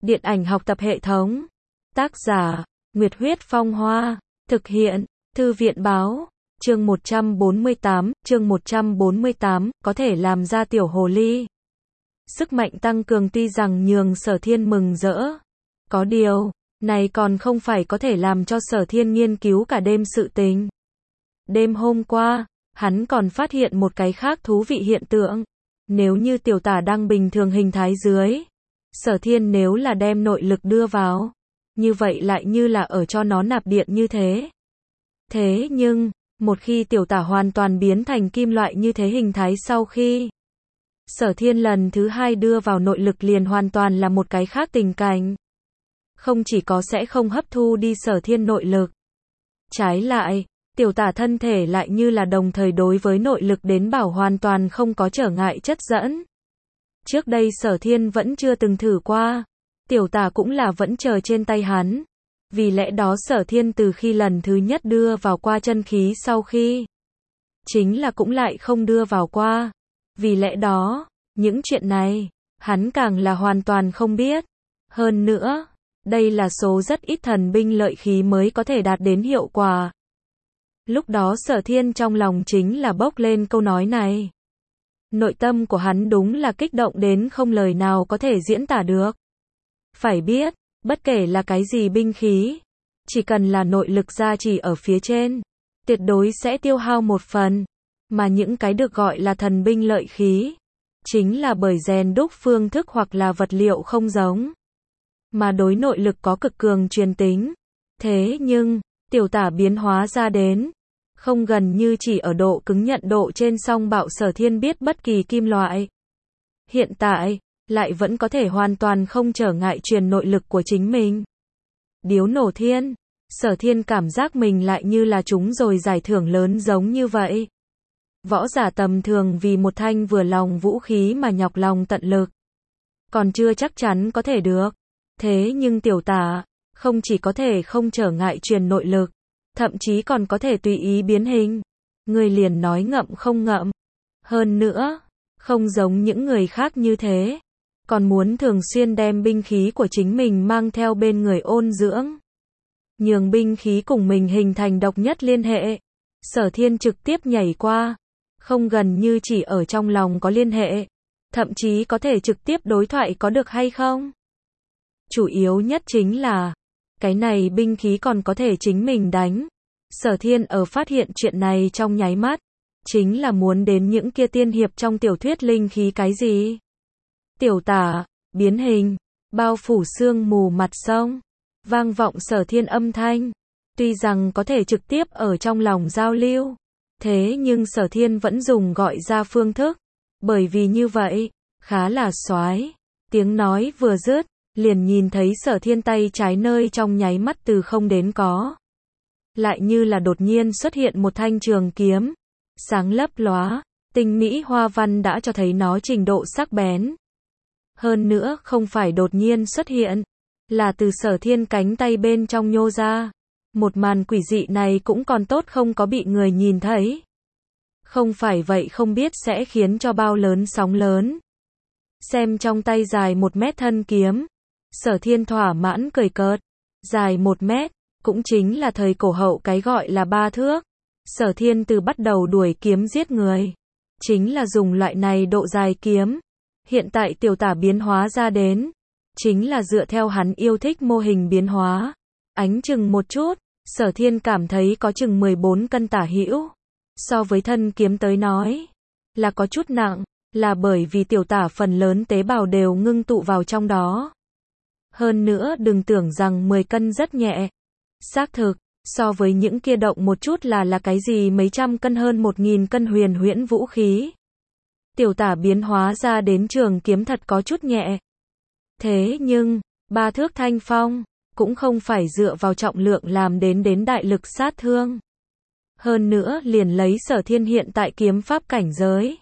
Điện ảnh học tập hệ thống. Tác giả, Nguyệt Huyết Phong Hoa. Thực hiện, Thư viện Báo. Chương 148, có thể làm ra tiểu hồ ly. Sức mạnh tăng cường tuy rằng nhường Sở Thiên mừng rỡ. Có điều, này còn không phải có thể làm cho Sở Thiên nghiên cứu cả đêm sự tình. Đêm hôm qua, hắn còn phát hiện một cái khác thú vị hiện tượng. Nếu như tiểu tả đang bình thường hình thái dưới, Sở Thiên nếu là đem nội lực đưa vào, như vậy lại như là ở cho nó nạp điện như thế. Thế nhưng, một khi tiểu tả hoàn toàn biến thành kim loại như thế hình thái sau khi Sở Thiên lần thứ hai đưa vào nội lực liền hoàn toàn là một cái khác tình cảnh. Không chỉ có sẽ không hấp thu đi Sở Thiên nội lực. Trái lại, tiểu tả thân thể lại như là đồng thời đối với nội lực đến bảo hoàn toàn không có trở ngại chất dẫn. Trước đây Sở Thiên vẫn chưa từng thử qua. Tiểu tả cũng là vẫn chờ trên tay hắn. Vì lẽ đó Sở Thiên từ khi lần thứ nhất đưa vào qua chân khí sau khi chính là cũng lại không đưa vào qua. Vì lẽ đó, những chuyện này, hắn càng là hoàn toàn không biết. Hơn nữa, đây là số rất ít thần binh lợi khí mới có thể đạt đến hiệu quả. Lúc đó Sở Thiên trong lòng chính là bốc lên câu nói này. Nội tâm của hắn đúng là kích động đến không lời nào có thể diễn tả được. Phải biết, bất kể là cái gì binh khí, chỉ cần là nội lực gia trì ở phía trên, tuyệt đối sẽ tiêu hao một phần. Mà những cái được gọi là thần binh lợi khí, chính là bởi rèn đúc phương thức hoặc là vật liệu không giống. Mà đối nội lực có cực cường truyền tính. Thế nhưng, tiểu tả biến hóa ra đến, không gần như chỉ ở độ cứng nhận độ trên song bạo Sở Thiên biết bất kỳ kim loại. Hiện tại, lại vẫn có thể hoàn toàn không trở ngại truyền nội lực của chính mình. Điếu nổ thiên, Sở Thiên cảm giác mình lại như là trúng rồi giải thưởng lớn giống như vậy. Võ giả tầm thường vì một thanh vừa lòng vũ khí mà nhọc lòng tận lực. Còn chưa chắc chắn có thể được. Thế nhưng tiểu tả, không chỉ có thể không trở ngại truyền nội lực, thậm chí còn có thể tùy ý biến hình. Người liền nói ngậm không ngậm. Hơn nữa, không giống những người khác như thế. Còn muốn thường xuyên đem binh khí của chính mình mang theo bên người ôn dưỡng. Nhường binh khí cùng mình hình thành độc nhất liên hệ. Sở Thiên trực tiếp nhảy qua. Không gần như chỉ ở trong lòng có liên hệ. Thậm chí có thể trực tiếp đối thoại có được hay không? Chủ yếu nhất chính là, cái này binh khí còn có thể chính mình đánh. Sở Thiên ở phát hiện chuyện này trong nháy mắt, chính là muốn đến những kia tiên hiệp trong tiểu thuyết linh khí cái gì? Tiểu tả, biến hình, bao phủ sương mù mặt sông, vang vọng Sở Thiên âm thanh. Tuy rằng có thể trực tiếp ở trong lòng giao lưu, thế nhưng Sở Thiên vẫn dùng gọi ra phương thức, bởi vì như vậy, khá là xoái. Tiếng nói vừa dứt, liền nhìn thấy Sở Thiên tay trái nơi trong nháy mắt từ không đến có. Lại như là đột nhiên xuất hiện một thanh trường kiếm, sáng lấp lóa, tinh mỹ hoa văn đã cho thấy nó trình độ sắc bén. Hơn nữa không phải đột nhiên xuất hiện, là từ Sở Thiên cánh tay bên trong nhô ra. Một màn quỷ dị này cũng còn tốt không có bị người nhìn thấy. Không phải vậy không biết sẽ khiến cho bao lớn sóng lớn. Xem trong tay dài 1 mét thân kiếm, Sở Thiên thỏa mãn cười cợt. Dài 1 mét, cũng chính là thời cổ hậu cái gọi là 3 thước. Sở Thiên từ bắt đầu đuổi kiếm giết người, chính là dùng loại này độ dài kiếm. Hiện tại tiểu tả biến hóa ra đến, chính là dựa theo hắn yêu thích mô hình biến hóa. Ánh chừng một chút, Sở Thiên cảm thấy có chừng 14 cân tả hữu. So với thân kiếm tới nói, là có chút nặng, là bởi vì tiểu tả phần lớn tế bào đều ngưng tụ vào trong đó. Hơn nữa đừng tưởng rằng 10 cân rất nhẹ. Xác thực, so với những kia động một chút là cái gì mấy trăm cân hơn 1000 cân huyền huyễn vũ khí. Tiểu tả biến hóa ra đến trường kiếm thật có chút nhẹ. Thế nhưng, 3 thước thanh phong, cũng không phải dựa vào trọng lượng làm đến đại lực sát thương. Hơn nữa liền lấy Sở Thiên hiện tại kiếm pháp cảnh giới.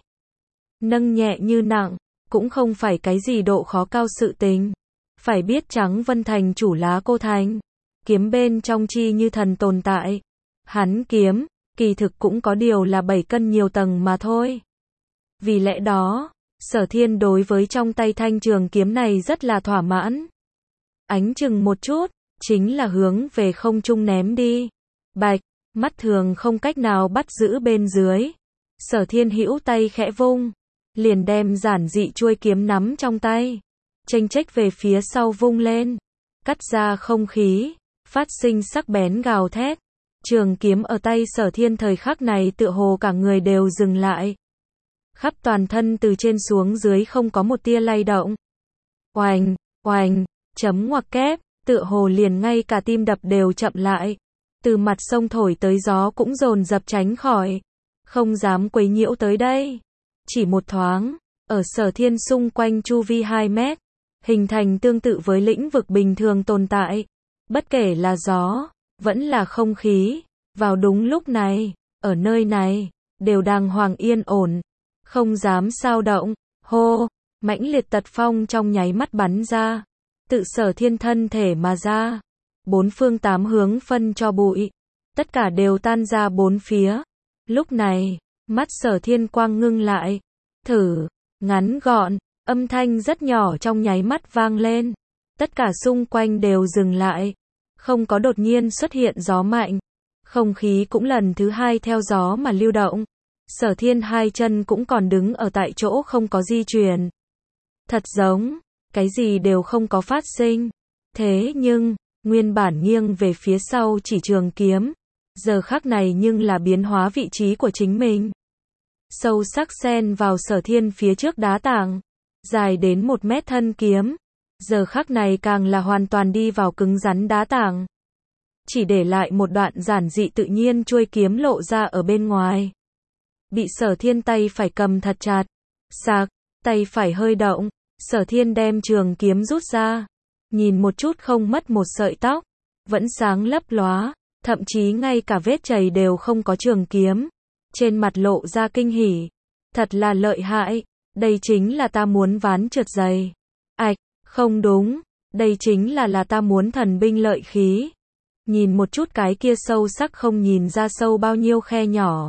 Nâng nhẹ như nặng, cũng không phải cái gì độ khó cao sự tình. Phải biết Trắng Vân Thành chủ Lá Cô Thành, kiếm bên trong chi như thần tồn tại. Hắn kiếm, kỳ thực cũng có điều là 7 cân nhiều tầng mà thôi. Vì lẽ đó, Sở Thiên đối với trong tay thanh trường kiếm này rất là thỏa mãn. ánh chừng một chút, chính là hướng về không trung ném đi. Bạch, mắt thường không cách nào bắt giữ bên dưới. Sở Thiên hữu tay khẽ vung, liền đem giản dị chuôi kiếm nắm trong tay, chênh chếch về phía sau vung lên, cắt ra không khí, phát sinh sắc bén gào thét. Trường kiếm ở tay Sở Thiên thời khắc này tựa hồ cả người đều dừng lại. Khắp toàn thân từ trên xuống dưới không có một tia lay động. Oành, oành, chấm ngoặc kép, tựa hồ liền ngay cả tim đập đều chậm lại. Từ mặt sông thổi tới gió cũng dồn dập tránh khỏi, không dám quấy nhiễu tới đây. Chỉ một thoáng, ở Sở Thiên xung quanh chu vi 2 mét, hình thành tương tự với lĩnh vực bình thường tồn tại. Bất kể là gió, vẫn là không khí, vào đúng lúc này, ở nơi này, đều đàng hoàng yên ổn, không dám xao động. Hô, mãnh liệt tật phong trong nháy mắt bắn ra, tự Sở Thiên thân thể mà ra, 4 phương 8 hướng phân cho bụi, tất cả đều tan ra bốn phía. Lúc này, mắt Sở Thiên quang ngưng lại, thử, ngắn gọn, âm thanh rất nhỏ trong nháy mắt vang lên, tất cả xung quanh đều dừng lại, không có đột nhiên xuất hiện gió mạnh, không khí cũng lần thứ hai theo gió mà lưu động. Sở Thiên hai chân cũng còn đứng ở tại chỗ không có di chuyển. Thật giống, cái gì đều không có phát sinh. Thế nhưng, nguyên bản nghiêng về phía sau chỉ trường kiếm, giờ khắc này nhưng là biến hóa vị trí của chính mình. Sâu sắc xen vào Sở Thiên phía trước đá tảng, dài đến 1 mét thân kiếm, giờ khắc này càng là hoàn toàn đi vào cứng rắn đá tảng. Chỉ để lại một đoạn giản dị tự nhiên chuôi kiếm lộ ra ở bên ngoài. Bị Sở Thiên tay phải cầm thật chặt. Sạc, tay phải hơi động, Sở Thiên đem trường kiếm rút ra. Nhìn một chút không mất một sợi tóc, vẫn sáng lấp lóa, thậm chí ngay cả vết chảy đều không có trường kiếm. Trên mặt lộ ra kinh hỉ. Thật là lợi hại, đây chính là ta muốn ván trượt giày. Ảch, không đúng, đây chính là ta muốn thần binh lợi khí. Nhìn một chút cái kia sâu sắc không nhìn ra sâu bao nhiêu khe nhỏ.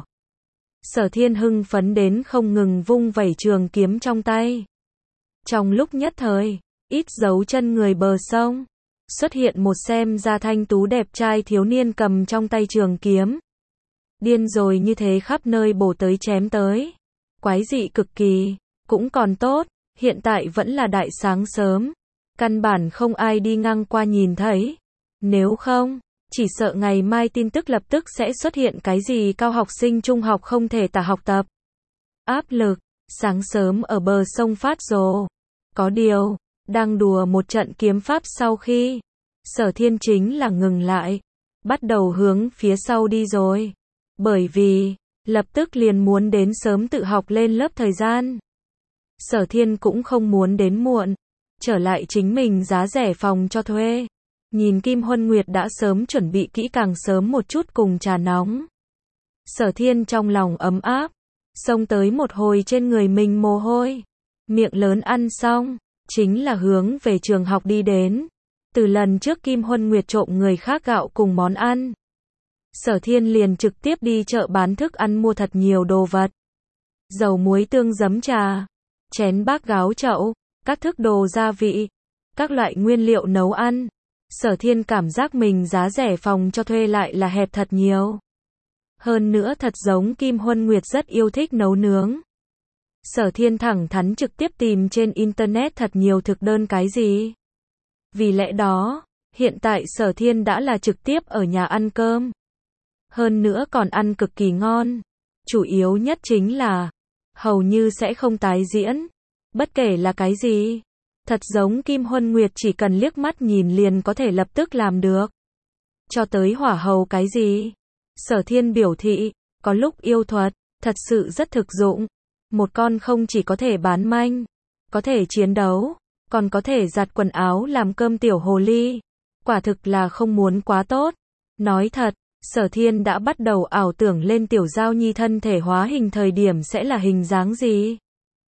Sở Thiên hưng phấn đến không ngừng vung vẩy trường kiếm trong tay. Trong lúc nhất thời, ít dấu chân người bờ sông, xuất hiện một xem ra thanh tú đẹp trai thiếu niên cầm trong tay trường kiếm. Điên rồi như thế khắp nơi bổ tới chém tới. Quái dị cực kỳ, cũng còn tốt, hiện tại vẫn là đại sáng sớm. Căn bản không ai đi ngang qua nhìn thấy. Nếu không, chỉ sợ ngày mai tin tức lập tức sẽ xuất hiện cái gì cao học sinh trung học không thể tả học tập. Áp lực, sáng sớm ở bờ sông phát rồ. Có điều, đang đùa một trận kiếm pháp sau khi, Sở Thiên chính là ngừng lại, bắt đầu hướng phía sau đi rồi. Bởi vì, lập tức liền muốn đến sớm tự học lên lớp thời gian. Sở Thiên cũng không muốn đến muộn, trở lại chính mình giá rẻ phòng cho thuê. Nhìn Kim Huân Nguyệt đã sớm chuẩn bị kỹ càng sớm một chút cùng trà nóng. Sở Thiên trong lòng ấm áp, xông tới một hồi trên người mình mồ hôi. Miệng lớn ăn xong, chính là hướng về trường học đi đến. Từ lần trước Kim Huân Nguyệt trộm người khác gạo cùng món ăn, Sở Thiên liền trực tiếp đi chợ bán thức ăn mua thật nhiều đồ vật. Dầu muối tương giấm trà, chén bát gáo chậu, các thức đồ gia vị, các loại nguyên liệu nấu ăn. Sở Thiên cảm giác mình giá rẻ phòng cho thuê lại là hẹp thật nhiều. Hơn nữa thật giống Kim Huân Nguyệt rất yêu thích nấu nướng. Sở Thiên thẳng thắn trực tiếp tìm trên internet thật nhiều thực đơn cái gì. Vì lẽ đó, hiện tại Sở Thiên đã là trực tiếp ở nhà ăn cơm. Hơn nữa còn ăn cực kỳ ngon. Chủ yếu nhất chính là, hầu như sẽ không tái diễn. Bất kể là cái gì. Thật giống Kim Huân Nguyệt chỉ cần liếc mắt nhìn liền có thể lập tức làm được. Cho tới hỏa hầu cái gì. Sở Thiên biểu thị, có lúc yêu thuật, thật sự rất thực dụng. Một con không chỉ có thể bán manh, có thể chiến đấu, còn có thể giặt quần áo làm cơm tiểu hồ ly. Quả thực là không muốn quá tốt. Nói thật, Sở Thiên đã bắt đầu ảo tưởng lên tiểu giao nhi thân thể hóa hình thời điểm sẽ là hình dáng gì.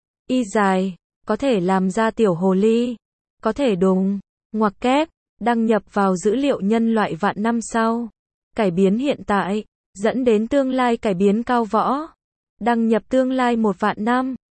Y dài, có thể làm ra tiểu hồ ly, có thể đùng, ngoặc kép, đăng nhập vào dữ liệu nhân loại vạn năm sau. Cải biến hiện tại, dẫn đến tương lai cải biến cao võ. Đăng nhập tương lai 1 vạn năm.